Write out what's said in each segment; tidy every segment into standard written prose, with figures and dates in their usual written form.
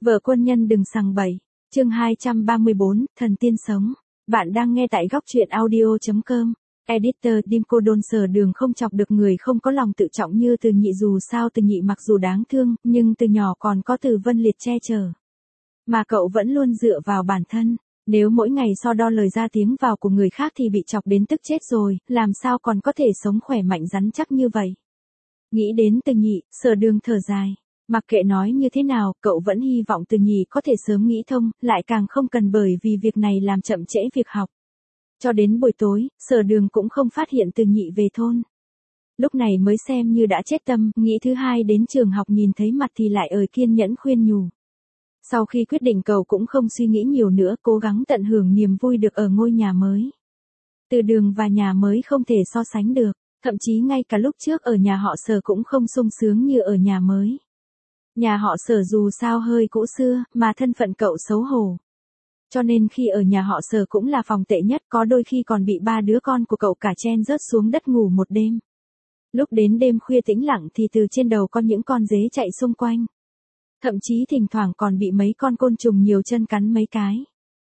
Vợ quân nhân đừng sằng bậy. Chương 234, thần tiên sống. Bạn đang nghe tại góc truyện audio.com. Editor Dimco Đôn Sở Đường không chọc được người không có lòng tự trọng như Từ Nhị, dù sao Từ Nhị mặc dù đáng thương, nhưng từ nhỏ còn có Từ Vân Liệt che chở. Mà cậu vẫn luôn dựa vào bản thân. Nếu mỗi ngày so đo lời ra tiếng vào của người khác thì bị chọc đến tức chết rồi, làm sao còn có thể sống khỏe mạnh rắn chắc như vậy. Nghĩ đến Từ Nhị, Sở Đường thở dài. Mặc kệ nói như thế nào, cậu vẫn hy vọng Từ Nhị có thể sớm nghĩ thông, lại càng không cần bởi vì việc này làm chậm trễ việc học. Cho đến buổi tối, Sở Đường cũng không phát hiện Từ Nhị về thôn. Lúc này mới xem như đã chết tâm, nghĩ thứ hai đến trường học nhìn thấy mặt thì lại kiên nhẫn khuyên nhủ. Sau khi quyết định cậu cũng không suy nghĩ nhiều nữa, cố gắng tận hưởng niềm vui được ở ngôi nhà mới. Từ Đường và nhà mới không thể so sánh được, thậm chí ngay cả lúc trước ở nhà họ Sở cũng không sung sướng như ở nhà mới. Nhà họ Sở dù sao hơi cũ xưa, mà thân phận cậu xấu hổ. Cho nên khi ở nhà họ Sở cũng là phòng tệ nhất, có đôi khi còn bị ba đứa con của cậu cả chen rớt xuống đất ngủ một đêm. Lúc đến đêm khuya tĩnh lặng thì từ trên đầu có những con dế chạy xung quanh. Thậm chí thỉnh thoảng còn bị mấy con côn trùng nhiều chân cắn mấy cái.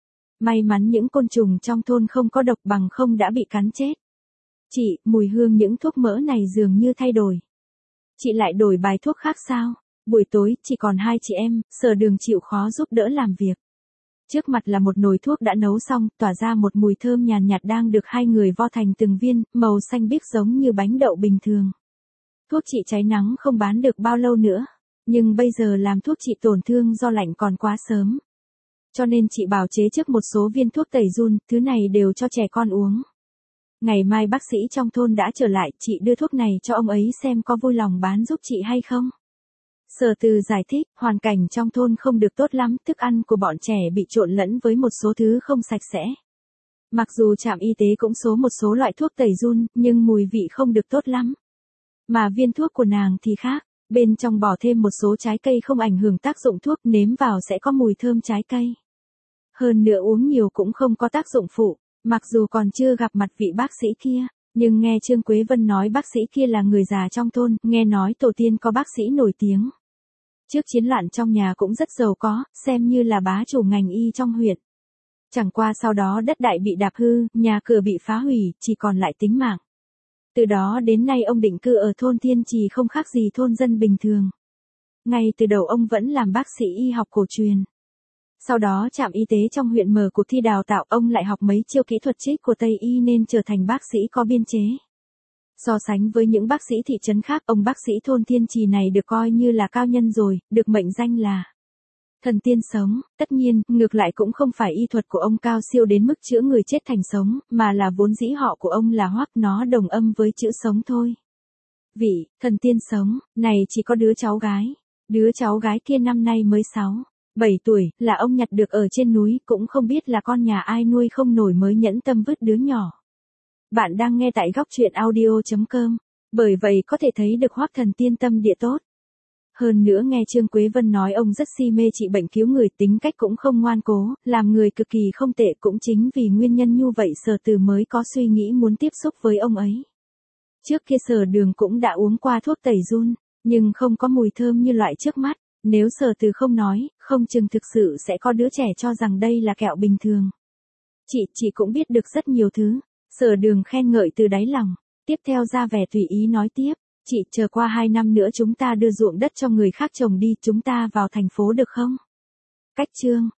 May mắn những côn trùng trong thôn không có độc, bằng không đã bị cắn chết. Chị, mùi hương những thuốc mỡ này dường như thay đổi. Chị lại đổi bài thuốc khác sao? Buổi tối, chỉ còn hai chị em, Sở Đường chịu khó giúp đỡ làm việc. Trước mặt là một nồi thuốc đã nấu xong, tỏa ra một mùi thơm nhàn nhạt đang được hai người vo thành từng viên, màu xanh biếc giống như bánh đậu bình thường. Thuốc trị cháy nắng không bán được bao lâu nữa, nhưng bây giờ làm thuốc trị tổn thương do lạnh còn quá sớm. Cho nên chị bảo chế trước một số viên thuốc tẩy giun, thứ này đều cho trẻ con uống. Ngày mai bác sĩ trong thôn đã trở lại, chị đưa thuốc này cho ông ấy xem có vui lòng bán giúp chị hay không. Sở Từ giải thích, hoàn cảnh trong thôn không được tốt lắm, thức ăn của bọn trẻ bị trộn lẫn với một số thứ không sạch sẽ. Mặc dù trạm y tế cũng số một số loại thuốc tẩy giun, nhưng mùi vị không được tốt lắm. Mà viên thuốc của nàng thì khác, bên trong bỏ thêm một số trái cây không ảnh hưởng tác dụng thuốc, nếm vào sẽ có mùi thơm trái cây. Hơn nữa uống nhiều cũng không có tác dụng phụ, mặc dù còn chưa gặp mặt vị bác sĩ kia. Nhưng nghe Trương Quế Vân nói bác sĩ kia là người già trong thôn, nghe nói tổ tiên có bác sĩ nổi tiếng. Trước chiến loạn trong nhà cũng rất giàu có, xem như là bá chủ ngành y trong huyện. Chẳng qua sau đó đất đai bị đạp hư, nhà cửa bị phá hủy, chỉ còn lại tính mạng. Từ đó đến nay ông định cư ở thôn Thiên Trì không khác gì thôn dân bình thường. Ngay từ đầu ông vẫn làm bác sĩ y học cổ truyền. Sau đó trạm y tế trong huyện mở cuộc thi đào tạo, ông lại học mấy chiêu kỹ thuật trích của Tây y nên trở thành bác sĩ có biên chế. So sánh với những bác sĩ thị trấn khác, ông bác sĩ thôn Thiên Trì này được coi như là cao nhân rồi, được mệnh danh là thần tiên sống. Tất nhiên, ngược lại cũng không phải y thuật của ông cao siêu đến mức chữa người chết thành sống, mà là vốn dĩ họ của ông là Hoắc, nó đồng âm với chữ sống thôi. Vị thần tiên sống này chỉ có đứa cháu gái. Đứa cháu gái kia năm nay mới 6-7 tuổi, là ông nhặt được ở trên núi, cũng không biết là con nhà ai nuôi không nổi mới nhẫn tâm vứt đứa nhỏ. Bạn đang nghe tại góc truyện audio.com, bởi vậy có thể thấy được Hoắc thần tiên tâm địa tốt. Hơn nữa nghe Trương Quế Vân nói ông rất si mê trị bệnh cứu người, tính cách cũng không ngoan cố, làm người cực kỳ không tệ, cũng chính vì nguyên nhân như vậy Sở Từ mới có suy nghĩ muốn tiếp xúc với ông ấy. Trước kia Sở Đường cũng đã uống qua thuốc tẩy giun, nhưng không có mùi thơm như loại trước mắt, nếu Sở Từ không nói, không chừng thực sự sẽ có đứa trẻ cho rằng đây là kẹo bình thường. Chị cũng biết được rất nhiều thứ. Sở Đường khen ngợi từ đáy lòng, tiếp theo ra vẻ tùy ý nói tiếp, chị chờ qua 2 năm nữa chúng ta đưa ruộng đất cho người khác trồng đi, chúng ta vào thành phố được không? Cách chương